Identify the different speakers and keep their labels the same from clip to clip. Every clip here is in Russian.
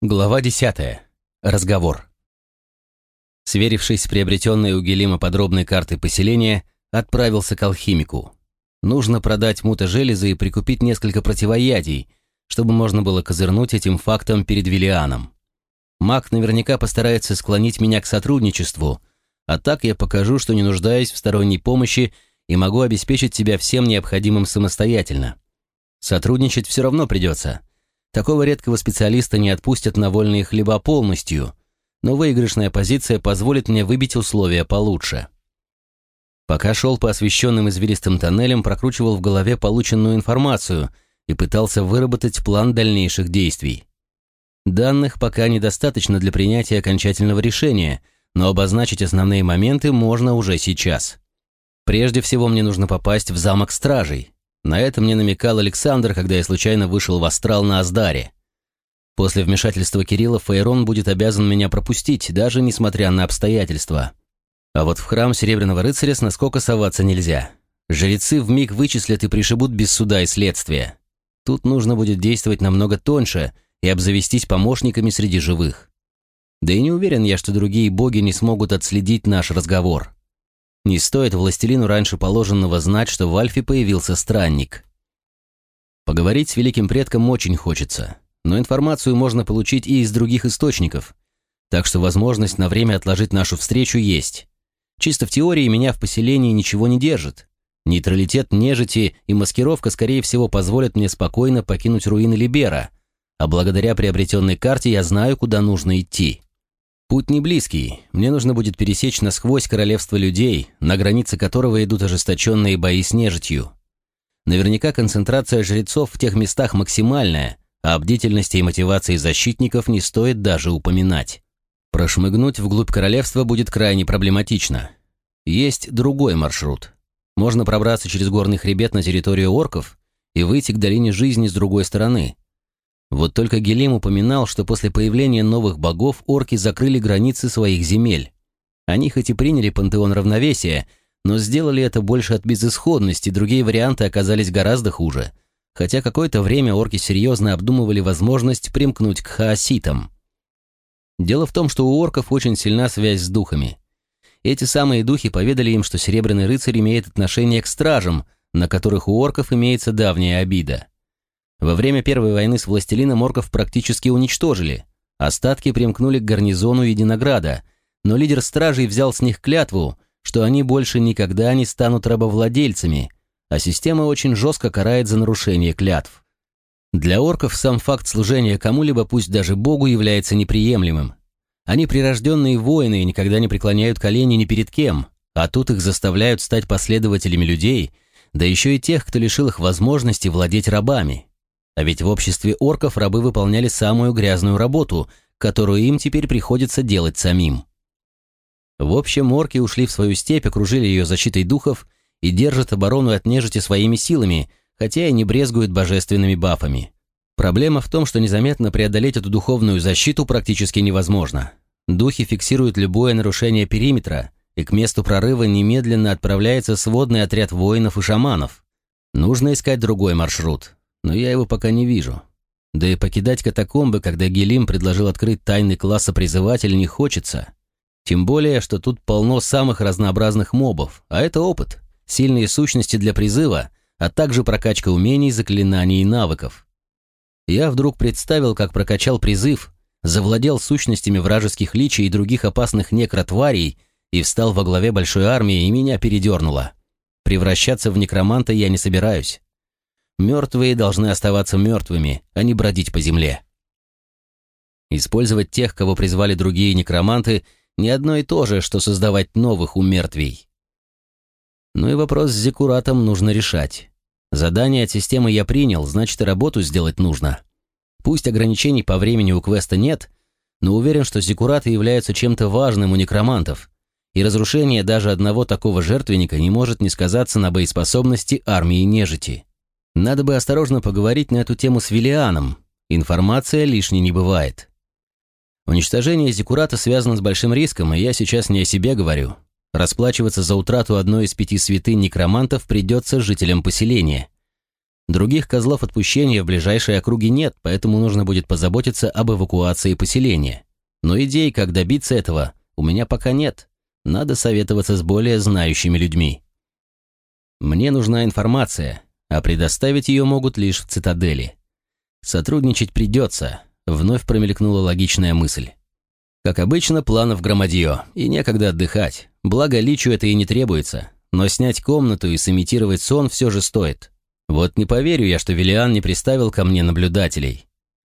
Speaker 1: Глава 10. Разговор. Сверившись с приобретенной у Гелима подробной картой поселения, отправился к алхимику. Нужно продать мутажелезы и прикупить несколько противоядий, чтобы можно было козырнуть этим фактом перед Виллианом. Маг наверняка постарается склонить меня к сотрудничеству, а так я покажу, что не нуждаюсь в сторонней помощи и могу обеспечить себя всем необходимым самостоятельно. Сотрудничать все равно придется. Такого редкого специалиста не отпустят на вольные хлеба полностью, но выигрышная позиция позволит мне выбить условия получше. Пока шел по освещенным извилистым тоннелям, прокручивал в голове полученную информацию и пытался выработать план дальнейших действий. Данных пока недостаточно для принятия окончательного решения, но обозначить основные моменты можно уже сейчас. Прежде всего мне нужно попасть в замок стражей. На это мне намекал Александр, когда я случайно вышел в астрал на Аздаре. После вмешательства Кирилла Фейрон будет обязан меня пропустить, даже несмотря на обстоятельства. А вот в храм Серебряного рыцаря с наскока соваться нельзя. Жрецы вмиг вычислят и пришибут без суда и следствия. Тут нужно будет действовать намного тоньше и обзавестись помощниками среди живых. Да и не уверен я, что другие боги не смогут отследить наш разговор. Не стоит властелину раньше положенного знать, что в Альфе появился странник. Поговорить с великим предком очень хочется, но информацию можно получить и из других источников, так что возможность на время отложить нашу встречу есть. Чисто в теории меня в поселении ничего не держит. Нейтралитет нежити и маскировка, скорее всего, позволят мне спокойно покинуть руины Либера, а благодаря приобретенной карте я знаю, куда нужно идти. Путь не близкий, мне нужно будет пересечь насквозь королевство людей, на границе которого идут ожесточенные бои с нежитью. Наверняка концентрация жрецов в тех местах максимальная, а о бдительности и мотивации защитников не стоит даже упоминать. Прошмыгнуть вглубь королевства будет крайне проблематично. Есть другой маршрут. Можно пробраться через горный хребет на территорию орков и выйти к долине жизни с другой стороны. Вот только Гелим упоминал, что после появления новых богов орки закрыли границы своих земель. Они хоть и приняли пантеон равновесия, но сделали это больше от безысходности, другие варианты оказались гораздо хуже, хотя какое-то время орки серьезно обдумывали возможность примкнуть к хаоситам. Дело в том, что у орков очень сильна связь с духами. Эти самые духи поведали им, что Серебряный рыцарь имеет отношение к стражам, на которых у орков имеется давняя обида. Во время Первой войны с властелином орков практически уничтожили. Остатки примкнули к гарнизону Единограда, но лидер стражей взял с них клятву, что они больше никогда не станут рабовладельцами, а система очень жестко карает за нарушение клятв. Для орков сам факт служения кому-либо, пусть даже богу, является неприемлемым. Они прирожденные воины и никогда не преклоняют колени ни перед кем, а тут их заставляют стать последователями людей, да еще и тех, кто лишил их возможности владеть рабами. А ведь в обществе орков рабы выполняли самую грязную работу, которую им теперь приходится делать самим. В общем, орки ушли в свою степь, окружили ее защитой духов и держат оборону от нежити своими силами, хотя и не брезгуют божественными бафами. Проблема в том, что незаметно преодолеть эту духовную защиту практически невозможно. Духи фиксируют любое нарушение периметра, и к месту прорыва немедленно отправляется сводный отряд воинов и шаманов. Нужно искать другой маршрут. Но я его пока не вижу. Да и покидать катакомбы, когда Гелим предложил открыть тайный класса призыватель, не хочется. Тем более, что тут полно самых разнообразных мобов, а это опыт, сильные сущности для призыва, а также прокачка умений, заклинаний и навыков. Я вдруг представил, как прокачал призыв, завладел сущностями вражеских личий и других опасных некротварей и встал во главе большой армии, и меня передернуло. Превращаться в некроманта я не собираюсь. Мертвые должны оставаться мертвыми, а не бродить по земле. Использовать тех, кого призвали другие некроманты, не одно и то же, что создавать новых умертвий. Ну и вопрос с зеккуратом нужно решать. Задание от системы я принял, значит и работу сделать нужно. Пусть ограничений по времени у квеста нет, но уверен, что зеккураты являются чем-то важным у некромантов, и разрушение даже одного такого жертвенника не может не сказаться на боеспособности армии нежити. Надо бы осторожно поговорить на эту тему с Виллианом. Информация лишней не бывает. Уничтожение зеккурата связано с большим риском, и я сейчас не о себе говорю. Расплачиваться за утрату одной из 5 святынь некромантов придется жителям поселения. Других козлов отпущения в ближайшей округе нет, поэтому нужно будет позаботиться об эвакуации поселения. Но идей, как добиться этого, у меня пока нет. Надо советоваться с более знающими людьми. Мне нужна информация, а предоставить ее могут лишь в цитадели. Сотрудничать придется, вновь промелькнула логичная мысль. Как обычно, планов громадье, и некогда отдыхать. Благо, Личу это и не требуется. Но снять комнату и сымитировать сон все же стоит. Вот не поверю я, что Велиан не приставил ко мне наблюдателей.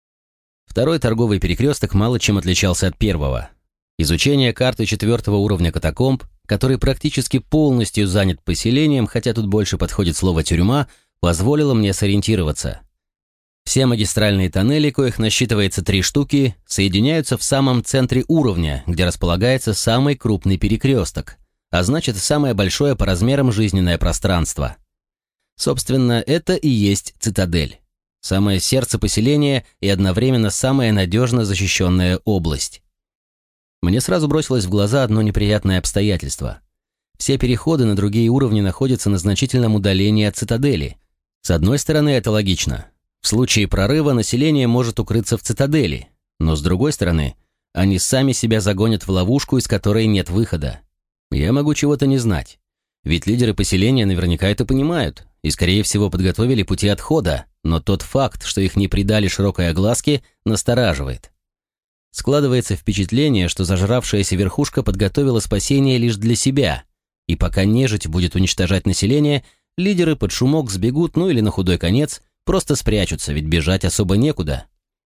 Speaker 1: Второй торговый перекресток мало чем отличался от первого. Изучение карты 4-го уровня катакомб, который практически полностью занят поселением, хотя тут больше подходит слово «тюрьма», позволило мне сориентироваться. Все магистральные тоннели, коих насчитывается 3 штуки, соединяются в самом центре уровня, где располагается самый крупный перекресток, а значит, самое большое по размерам жизненное пространство. Собственно, это и есть цитадель. Самое сердце поселения и одновременно самая надежно защищенная область. Мне сразу бросилось в глаза одно неприятное обстоятельство. Все переходы на другие уровни находятся на значительном удалении от цитадели. С одной стороны, это логично. В случае прорыва население может укрыться в цитадели, но с другой стороны, они сами себя загонят в ловушку, из которой нет выхода. Я могу чего-то не знать. Ведь лидеры поселения наверняка это понимают и, скорее всего, подготовили пути отхода, но тот факт, что их не придали широкой огласке, настораживает. Складывается впечатление, что зажравшаяся верхушка подготовила спасение лишь для себя, и пока нежить будет уничтожать население, лидеры под шумок сбегут, ну или на худой конец, просто спрячутся, ведь бежать особо некуда.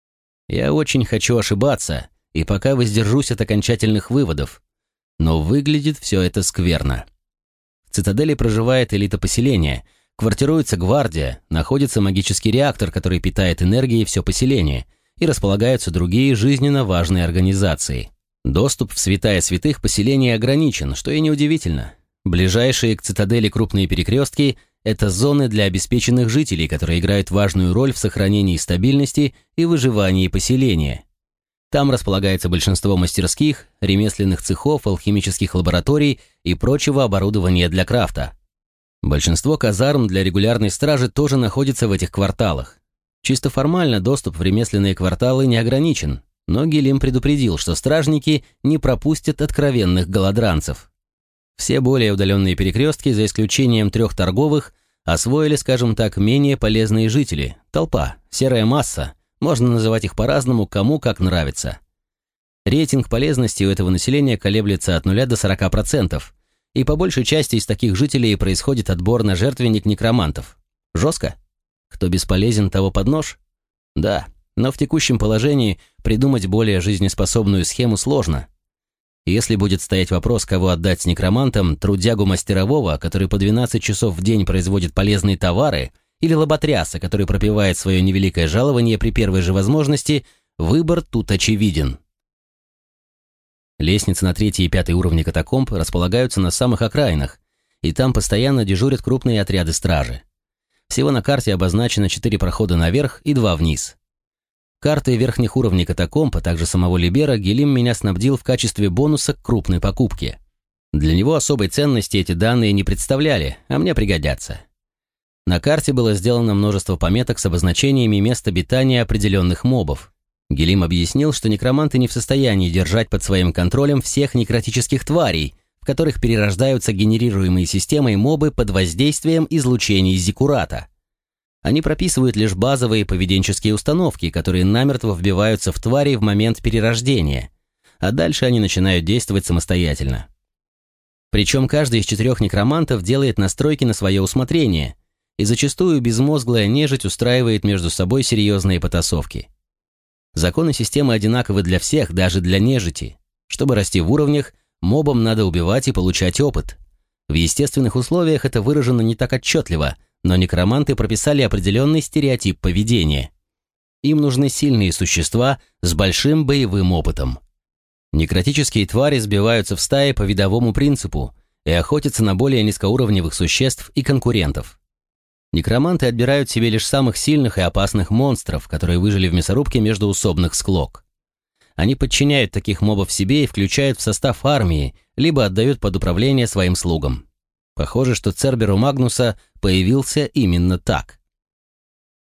Speaker 1: Я очень хочу ошибаться, и пока воздержусь от окончательных выводов, но выглядит все это скверно. В цитадели проживает элита поселения, квартируется гвардия, находится магический реактор, который питает энергией все поселение, и располагаются другие жизненно важные организации. Доступ в святая святых поселения ограничен, что и неудивительно. Ближайшие к цитадели крупные перекрестки – это зоны для обеспеченных жителей, которые играют важную роль в сохранении стабильности и выживании поселения. Там располагается большинство мастерских, ремесленных цехов, алхимических лабораторий и прочего оборудования для крафта. Большинство казарм для регулярной стражи тоже находится в этих кварталах. Чисто формально доступ в ремесленные кварталы не ограничен, но Гелим предупредил, что стражники не пропустят откровенных голодранцев. Все более удаленные перекрестки, за исключением 3 торговых, освоили, скажем так, менее полезные жители, толпа, серая масса, можно называть их по-разному, кому как нравится. Рейтинг полезности у этого населения колеблется от 0 до 40%, и по большей части из таких жителей происходит отбор на жертвенник некромантов. Жестко? Кто бесполезен, того под нож? Да, но в текущем положении придумать более жизнеспособную схему сложно. Если будет стоять вопрос, кого отдать с некромантом, трудягу мастерового, который по 12 часов в день производит полезные товары, или лоботряса, который пропивает свое невеликое жалование при первой же возможности, выбор тут очевиден. Лестницы на 3 и 5 уровни катакомб располагаются на самых окраинах, и там постоянно дежурят крупные отряды стражи. Всего на карте обозначено 4 прохода наверх и 2 вниз. Картой верхних уровней катакомб, а также самого Либера, Гелим меня снабдил в качестве бонуса к крупной покупке. Для него особой ценности эти данные не представляли, а мне пригодятся. На карте было сделано множество пометок с обозначениями мест обитания определенных мобов. Гелим объяснил, что некроманты не в состоянии держать под своим контролем всех некротических тварей, в которых перерождаются генерируемые системой мобы под воздействием излучений зиккурата. Они прописывают лишь базовые поведенческие установки, которые намертво вбиваются в твари в момент перерождения, а дальше они начинают действовать самостоятельно. Причем каждый из 4 некромантов делает настройки на свое усмотрение, и зачастую безмозглая нежить устраивает между собой серьезные потасовки. Законы системы одинаковы для всех, даже для нежити. Чтобы расти в уровнях, мобам надо убивать и получать опыт. В естественных условиях это выражено не так отчетливо, но некроманты прописали определенный стереотип поведения. Им нужны сильные существа с большим боевым опытом. Некротические твари сбиваются в стаи по видовому принципу и охотятся на более низкоуровневых существ и конкурентов. Некроманты отбирают себе лишь самых сильных и опасных монстров, которые выжили в мясорубке междоусобных склок. Они подчиняют таких мобов себе и включают в состав армии, либо отдают под управление своим слугам. Похоже, что Церберу Магнуса появился именно так.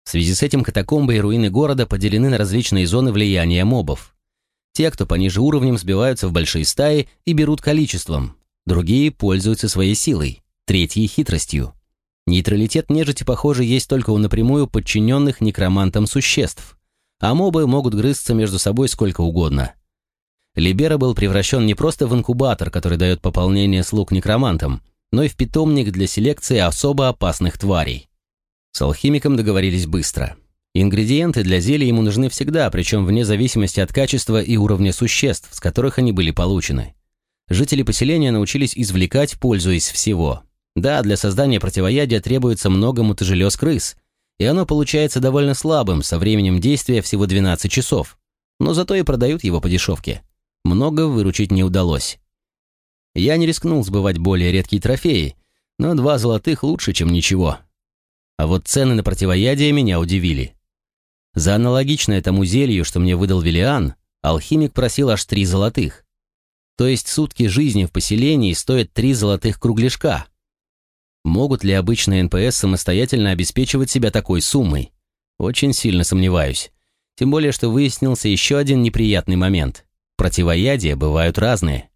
Speaker 1: В связи с этим катакомбы и руины города поделены на различные зоны влияния мобов. Те, кто пониже уровнем, сбиваются в большие стаи и берут количеством. Другие пользуются своей силой, третьи — хитростью. Нейтралитет нежити, похоже, есть только у напрямую подчиненных некромантам существ, а мобы могут грызться между собой сколько угодно. Либера был превращен не просто в инкубатор, который дает пополнение слуг некромантам, но и в питомник для селекции особо опасных тварей. С алхимиком договорились быстро. Ингредиенты для зелий ему нужны всегда, причем вне зависимости от качества и уровня существ, с которых они были получены. Жители поселения научились извлекать, пользуясь всего. Да, для создания противоядия требуется много мутажелез крыс, и оно получается довольно слабым, со временем действия всего 12 часов. Но зато и продают его по дешевке. Много выручить не удалось. Я не рискнул сбывать более редкие трофеи, но 2 золотых лучше, чем ничего. А вот цены на противоядие меня удивили. За аналогичное тому зелью, что мне выдал Велиан, алхимик просил аж 3 золотых. То есть сутки жизни в поселении стоят 3 золотых кругляшка. Могут ли обычные НПС самостоятельно обеспечивать себя такой суммой? Очень сильно сомневаюсь. Тем более, что выяснился еще один неприятный момент. Противоядия бывают разные.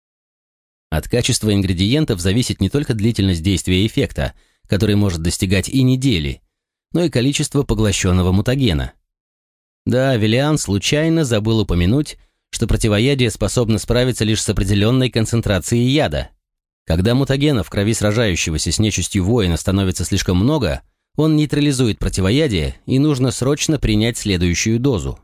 Speaker 1: От качества ингредиентов зависит не только длительность действия эффекта, который может достигать и недели, но и количество поглощенного мутагена. Да, Велиан случайно забыл упомянуть, что противоядие способно справиться лишь с определенной концентрацией яда. Когда мутагена в крови сражающегося с нечистью воина становится слишком много, он нейтрализует противоядие, и нужно срочно принять следующую дозу.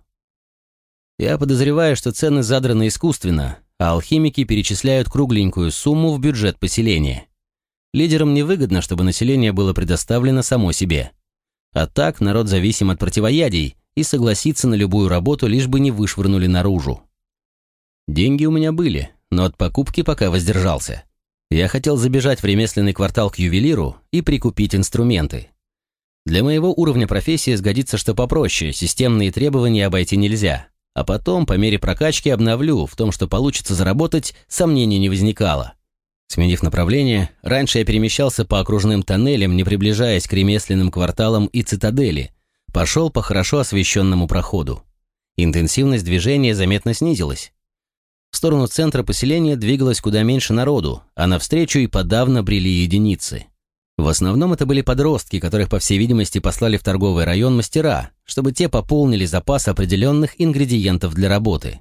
Speaker 1: Я подозреваю, что цены задраны искусственно, а алхимики перечисляют кругленькую сумму в бюджет поселения. Лидерам невыгодно, чтобы население было предоставлено само себе. А так народ зависим от противоядий и согласится на любую работу, лишь бы не вышвырнули наружу. Деньги у меня были, но от покупки пока воздержался. Я хотел забежать в ремесленный квартал к ювелиру и прикупить инструменты. Для моего уровня профессии сгодится что попроще, системные требования обойти нельзя. А потом, по мере прокачки, обновлю, в том, что получится заработать, сомнений не возникало. Сменив направление, раньше я перемещался по окружным тоннелям, не приближаясь к ремесленным кварталам и цитадели, пошел по хорошо освещенному проходу. Интенсивность движения заметно снизилась. В сторону центра поселения двигалось куда меньше народу, а навстречу и подавно брели единицы. В основном это были подростки, которых, по всей видимости, послали в торговый район мастера, чтобы те пополнили запас определенных ингредиентов для работы.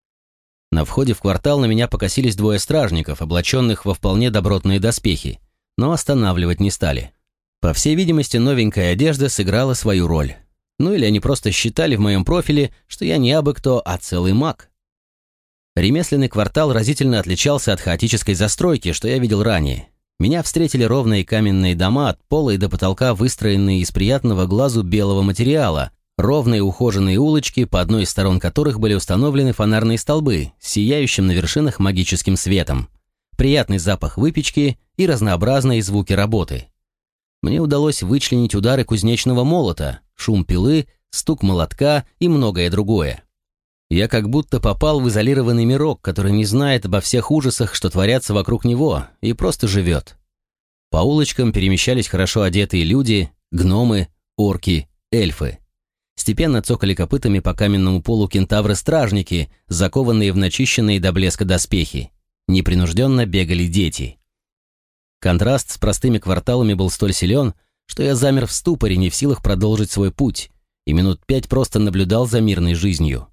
Speaker 1: На входе в квартал на меня покосились 2 стражников, облаченных во вполне добротные доспехи, но останавливать не стали. По всей видимости, новенькая одежда сыграла свою роль. Ну или они просто считали в моем профиле, что я не абы кто, а целый маг. Ремесленный квартал разительно отличался от хаотической застройки, что я видел ранее. Меня встретили ровные каменные дома, от пола и до потолка выстроенные из приятного глазу белого материала, ровные ухоженные улочки, по одной из сторон которых были установлены фонарные столбы с сияющим на вершинах магическим светом, приятный запах выпечки и разнообразные звуки работы. Мне удалось вычленить удары кузнечного молота, шум пилы, стук молотка и многое другое. Я как будто попал в изолированный мирок, который не знает обо всех ужасах, что творятся вокруг него, и просто живет. По улочкам перемещались хорошо одетые люди, гномы, орки, эльфы. Степенно цокали копытами по каменному полу кентавры-стражники, закованные в начищенные до блеска доспехи. Непринужденно бегали дети. Контраст с простыми кварталами был столь силен, что я замер в ступоре, не в силах продолжить свой путь, и минут 5 просто наблюдал за мирной жизнью.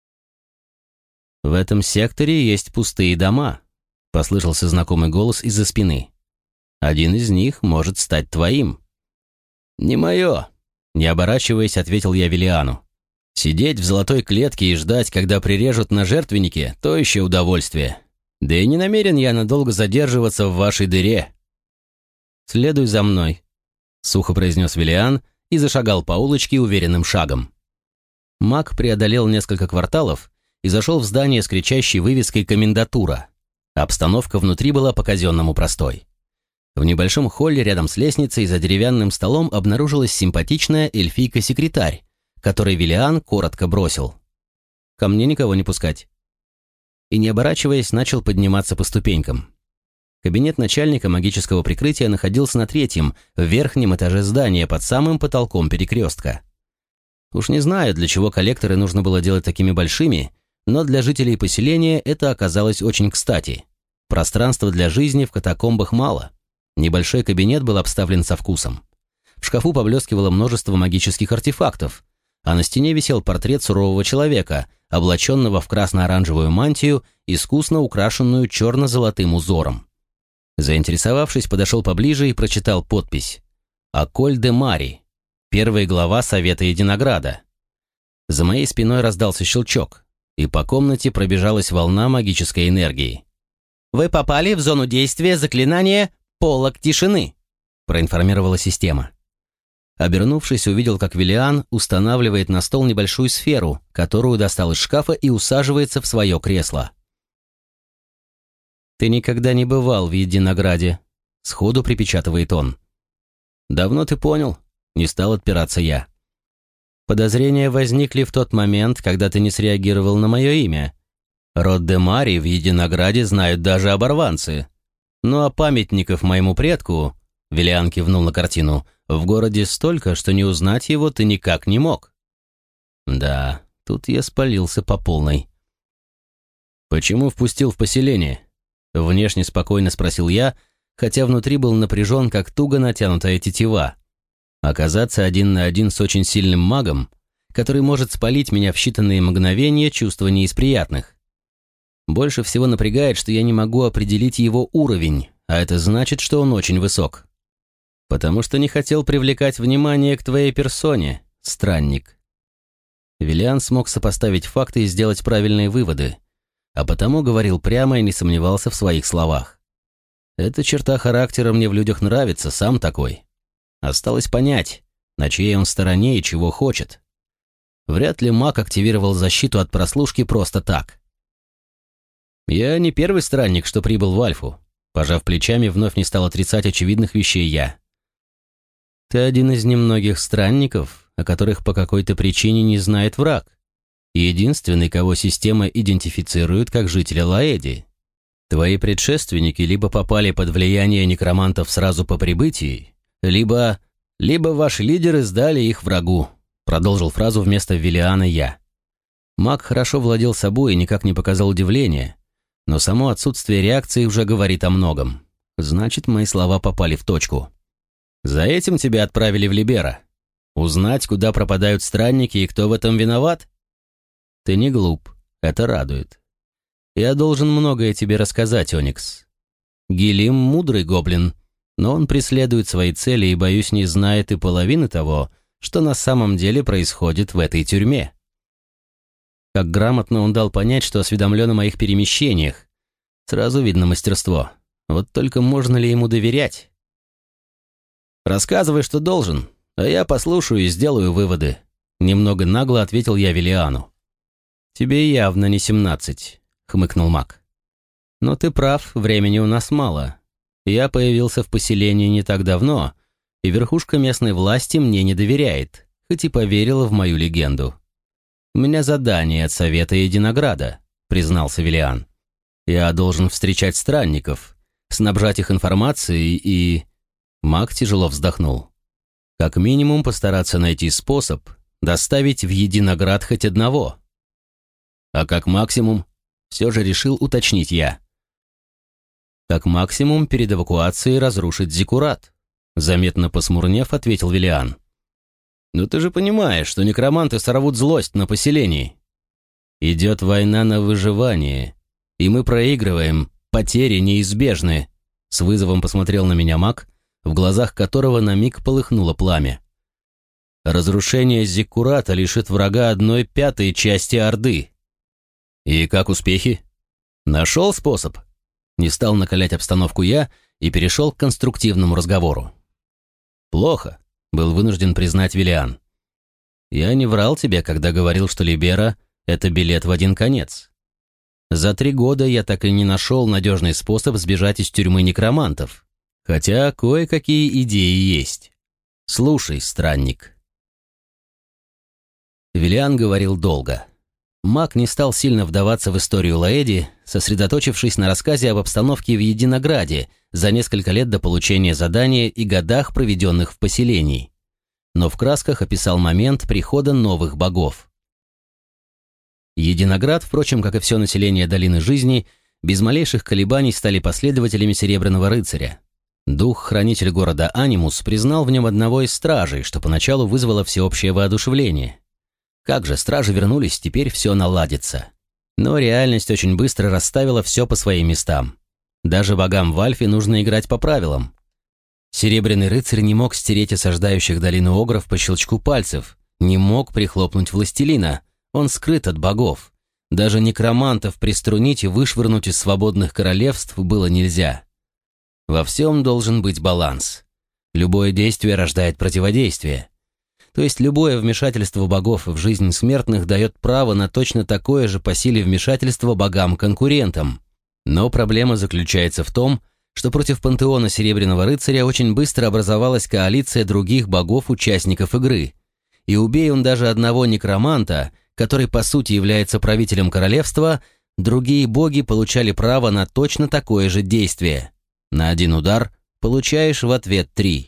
Speaker 1: «В этом секторе есть пустые дома», — послышался знакомый голос из-за спины. «Один из них может стать твоим». «Не мое», — не оборачиваясь, ответил я Велиану. «Сидеть в золотой клетке и ждать, когда прирежут на жертвеннике, то еще удовольствие. Да и не намерен я надолго задерживаться в вашей дыре». «Следуй за мной», — сухо произнес Велиан и зашагал по улочке уверенным шагом. Маг преодолел несколько кварталов и зашел в здание с кричащей вывеской «Комендатура». Обстановка внутри была по-казенному простой. В небольшом холле рядом с лестницей за деревянным столом обнаружилась симпатичная эльфийка-секретарь, которой Велиан коротко бросил: «Ко мне никого не пускать». И, не оборачиваясь, начал подниматься по ступенькам. Кабинет начальника магического прикрытия находился на третьем, в верхнем этаже здания, под самым потолком перекрестка. Уж не знаю, для чего коллекторы нужно было делать такими большими, но для жителей поселения это оказалось очень кстати. Пространства для жизни в катакомбах мало. Небольшой кабинет был обставлен со вкусом. В шкафу поблескивало множество магических артефактов, а на стене висел портрет сурового человека, облаченного в красно-оранжевую мантию, искусно украшенную черно-золотым узором. Заинтересовавшись, подошел поближе и прочитал подпись: «Аколь де Мари, первая глава Совета Единограда». За моей спиной раздался щелчок, и по комнате пробежалась волна магической энергии. «Вы попали в зону действия заклинания «Полог тишины», — проинформировала система. Обернувшись, увидел, как Виллиан устанавливает на стол небольшую сферу, которую достал из шкафа и усаживается в свое кресло. «Ты никогда не бывал в Единограде», — сходу припечатывает он. «Давно ты понял?» — не стал отпираться я. «Подозрения возникли в тот момент, когда ты не среагировал на мое имя. Род де Мари в Единограде знают даже оборванцы. Ну а памятников моему предку, — Виллиан кивнул на картину, — в городе столько, что не узнать его ты никак не мог». Да, тут я спалился по полной. «Почему впустил в поселение?» — внешне спокойно спросил я, хотя внутри был напряжен, как туго натянутая тетива. Оказаться один на один с очень сильным магом, который может спалить меня в считанные мгновения, чувство не из приятных. Больше всего напрягает, что я не могу определить его уровень, а это значит, что он очень высок. Потому что не хотел привлекать внимание к твоей персоне, странник. Виллиан смог сопоставить факты и сделать правильные выводы, а потому говорил прямо и не сомневался в своих словах. Эта черта характера мне в людях нравится, сам такой. Осталось понять, на чьей он стороне и чего хочет. Вряд ли маг активировал защиту от прослушки просто так. «Я не первый странник, что прибыл в Альфу», — пожав плечами, вновь не стал отрицать очевидных вещей я. «Ты один из немногих странников, о которых по какой-то причине не знает враг, и единственный, кого система идентифицирует как жителя Лаэди. Твои предшественники либо попали под влияние некромантов сразу по прибытии, либо ваши лидеры сдали их врагу», — продолжил фразу вместо Виллиана я. Маг хорошо владел собой и никак не показал удивления, но само отсутствие реакции уже говорит о многом. Значит, мои слова попали в точку. «За этим тебя отправили в Либера. Узнать, куда пропадают странники и кто в этом виноват? Ты не глуп, это радует. Я должен многое тебе рассказать, Оникс. Гилим — мудрый гоблин, но он преследует свои цели и, боюсь, не знает и половины того, что на самом деле происходит в этой тюрьме». Как грамотно он дал понять, что осведомлен о моих перемещениях. Сразу видно мастерство. Вот только можно ли ему доверять? «Рассказывай, что должен, а я послушаю и сделаю выводы», — немного нагло ответил я Виллиану. «Тебе явно не 17», — хмыкнул маг. «Но ты прав, времени у нас мало. Я появился в поселении не так давно, и верхушка местной власти мне не доверяет, хоть и поверила в мою легенду. «У меня задание от Совета Единограда», — признался Виллиан. «Я должен встречать странников, снабжать их информацией и...» Маг тяжело вздохнул. «Как минимум постараться найти способ доставить в Единоград хоть одного». «А как максимум?» — все же решил уточнить я. «Как максимум перед эвакуацией разрушить зиккурат», — заметно посмурнев, ответил Виллиан. «Но ты же понимаешь, что некроманты сорвут злость на поселении. Идет война на выживание, и мы проигрываем, потери неизбежны», — с вызовом посмотрел на меня маг, в глазах которого на миг полыхнуло пламя. «Разрушение зиккурата лишит врага 1/5 части Орды». «И как успехи?» «Нашел способ?» Не стал накалять обстановку я и перешел к конструктивному разговору. «Плохо», — был вынужден признать Виллиан. «Я не врал тебе, когда говорил, что Либера — это билет в один конец. За 3 года я так и не нашел надежный способ сбежать из тюрьмы некромантов, хотя кое-какие идеи есть. Слушай, странник». Виллиан говорил долго. маг не стал сильно вдаваться в историю Лаэди, сосредоточившись на рассказе об обстановке в Единограде за несколько лет до получения задания и годах, проведенных в поселении. Но в красках описал момент прихода новых богов. Единоград, впрочем, как и все население Долины Жизни, без малейших колебаний стали последователями Серебряного рыцаря. Дух-хранитель города Анимус признал в нем одного из стражей, что поначалу вызвало всеобщее воодушевление. Как же, стражи вернулись, теперь все наладится. Но реальность очень быстро расставила все по своим местам. Даже богам в Альфе нужно играть по правилам. Серебряный рыцарь не мог стереть осаждающих долину огров по щелчку пальцев, не мог прихлопнуть властелина, он скрыт от богов. Даже некромантов приструнить и вышвырнуть из свободных королевств было нельзя. Во всем должен быть баланс. Любое действие рождает противодействие. То есть любое вмешательство богов в жизнь смертных дает право на точно такое же по силе вмешательство богам-конкурентам. Но проблема заключается в том, что против пантеона Серебряного рыцаря очень быстро образовалась коалиция других богов-участников игры. И убей он даже одного некроманта, который по сути является правителем королевства, другие боги получали право на точно такое же действие. На один удар получаешь в ответ 3.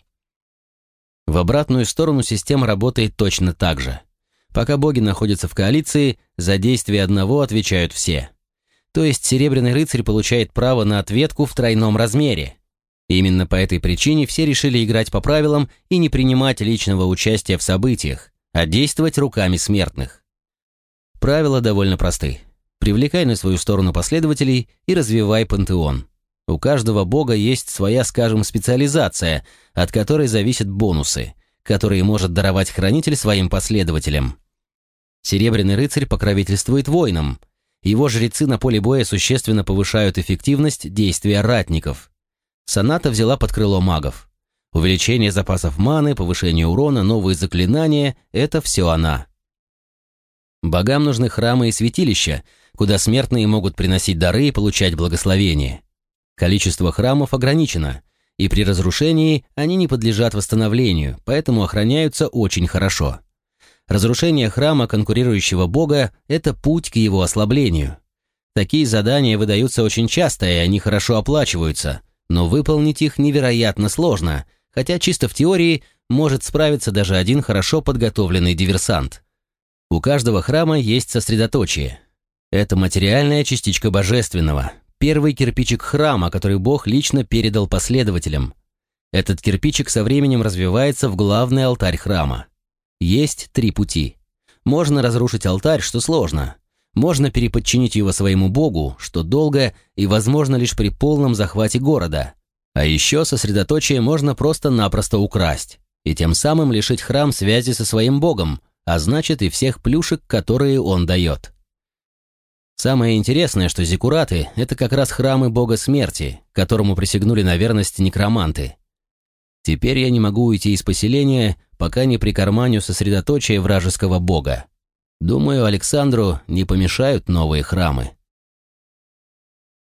Speaker 1: В обратную сторону система работает точно так же. Пока боги находятся в коалиции, за действие одного отвечают все. То есть Серебряный рыцарь получает право на ответку в тройном размере. Именно по этой причине все решили играть по правилам и не принимать личного участия в событиях, а действовать руками смертных. Правила довольно просты. Привлекай на свою сторону последователей и развивай пантеон. У каждого бога есть своя, скажем, специализация, от которой зависят бонусы, которые может даровать хранитель своим последователям. Серебряный рыцарь покровительствует воинам. Его жрецы на поле боя существенно повышают эффективность действия ратников. Соната взяла под крыло магов. Увеличение запасов маны, повышение урона, новые заклинания – это все она. Богам нужны храмы и святилища, куда смертные могут приносить дары и получать благословение. Количество храмов ограничено, и при разрушении они не подлежат восстановлению, поэтому охраняются очень хорошо. Разрушение храма конкурирующего бога – это путь к его ослаблению. Такие задания выдаются очень часто, и они хорошо оплачиваются, но выполнить их невероятно сложно, хотя чисто в теории может справиться даже один хорошо подготовленный диверсант. У каждого храма есть сосредоточие. Это материальная частичка божественного, первый кирпичик храма, который Бог лично передал последователям. Этот кирпичик со временем развивается в главный алтарь храма. Есть 3 пути. Можно разрушить алтарь, что сложно. Можно переподчинить его своему богу, что долго и возможно лишь при полном захвате города. А еще сосредоточие можно просто-напросто украсть, и тем самым лишить храм связи со своим богом, а значит и всех плюшек, которые он дает. Самое интересное, что зиккураты – это как раз храмы бога смерти, которому присягнули на верность некроманты. Теперь я не могу уйти из поселения, пока не прикарманю сосредоточие вражеского бога. Думаю, Александру не помешают новые храмы.